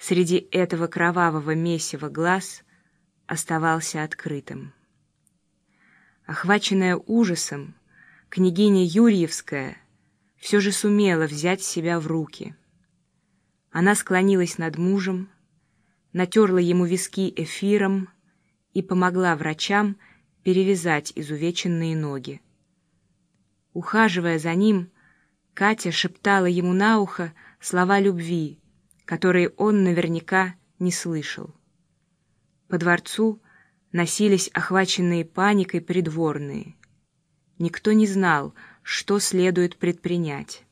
среди этого кровавого месива глаз оставался открытым. Охваченная ужасом, княгиня Юрьевская все же сумела взять себя в руки. Она склонилась над мужем, натерла ему виски эфиром и помогла врачам перевязать изувеченные ноги. Ухаживая за ним, Катя шептала ему на ухо слова любви, которые он наверняка не слышал. По дворцу носились охваченные паникой придворные. Никто не знал, что следует предпринять.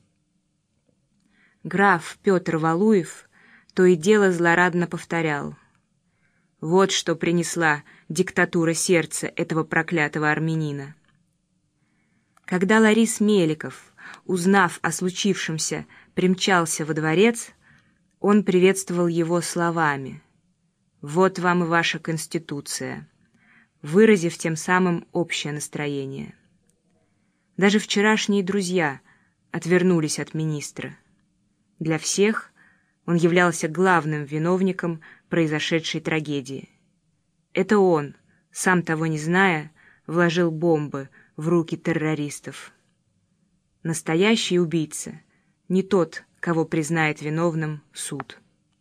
Граф Петр Валуев то и дело злорадно повторял: «Вот что принесла диктатура сердца этого проклятого армянина». Когда Ларис Меликов, узнав о случившемся, примчался во дворец, он приветствовал его словами: «Вот вам и ваша Конституция», выразив тем самым общее настроение. Даже вчерашние друзья отвернулись от министра. Для всех он являлся главным виновником произошедшей трагедии. Это он, сам того не зная, вложил бомбы в руки террористов. Настоящий убийца не тот, кого признает виновным суд.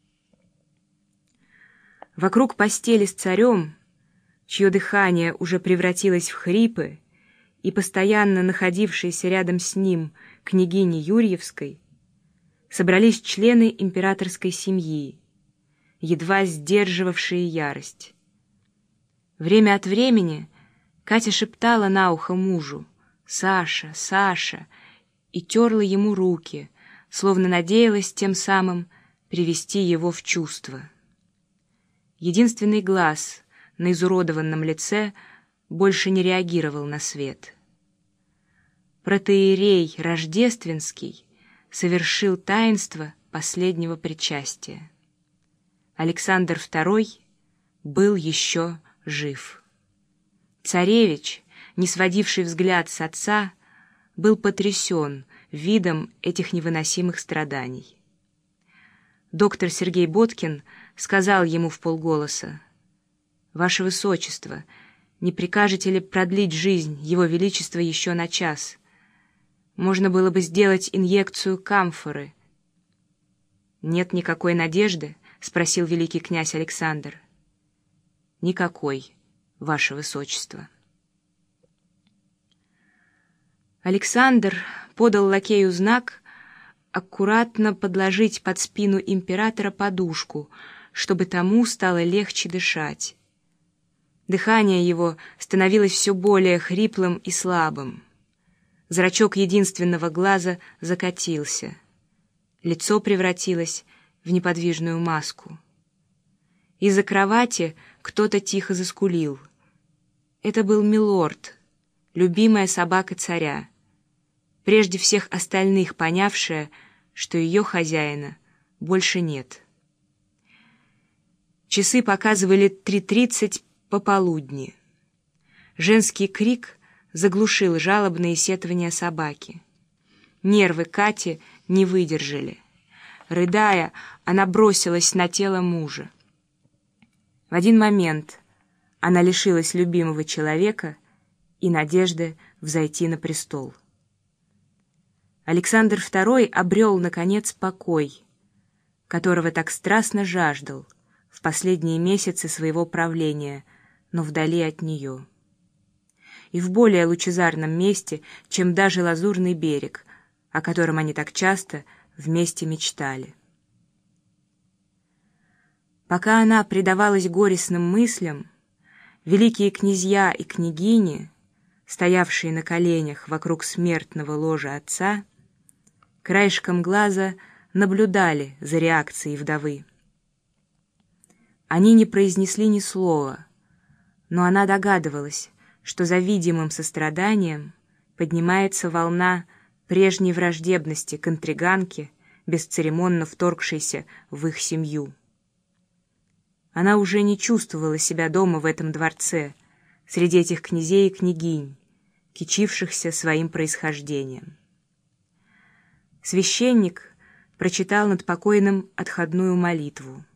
Вокруг постели с царем, чье дыхание уже превратилось в хрипы, и постоянно находившейся рядом с ним княгини Юрьевской, собрались члены императорской семьи, едва сдерживавшие ярость. Время от времени Катя шептала на ухо мужу: «Саша, Саша», и терла ему руки, словно надеялась тем самым привести его в чувство. Единственный глаз на изуродованном лице больше не реагировал на свет. Протоиерей Рождественский совершил таинство последнего причастия. Александр II был еще жив. Царевич, не сводивший взгляд с отца, был потрясен видом этих невыносимых страданий. Доктор Сергей Боткин сказал ему вполголоса: «Ваше Высочество, не прикажете ли продлить жизнь Его Величества еще на час? Можно было бы сделать инъекцию камфоры». «Нет никакой надежды?» — спросил великий князь Александр. «Никакой, Ваше Высочество». Александр подал лакею знак аккуратно подложить под спину императора подушку, чтобы тому стало легче дышать. Дыхание его становилось все более хриплым и слабым. Зрачок единственного глаза закатился. Лицо превратилось в неподвижную маску. Из-за кровати кто-то тихо заскулил. Это был Милорд, любимая собака царя, прежде всех остальных понявшая, что ее хозяина больше нет. Часы показывали 3:30 пополудни. Женский крик заглушил жалобные сетования собаки. Нервы Кати не выдержали. Рыдая, она бросилась на тело мужа. В один момент она лишилась любимого человека и надежды взойти на престол. Александр II обрел, наконец, покой, которого так страстно жаждал в последние месяцы своего правления, но вдали от нее. И в более лучезарном месте, чем даже Лазурный берег, о котором они так часто вместе мечтали. Пока она предавалась горестным мыслям, великие князья и княгини, стоявшие на коленях вокруг смертного ложа отца, краешком глаза наблюдали за реакцией вдовы. Они не произнесли ни слова, но она догадывалась, что за видимым состраданием поднимается волна прежней враждебности к интриганке, бесцеремонно вторгшейся в их семью. Она уже не чувствовала себя дома в этом дворце, среди этих князей и княгинь, кичившихся своим происхождением. Священник прочитал над покойным отходную молитву.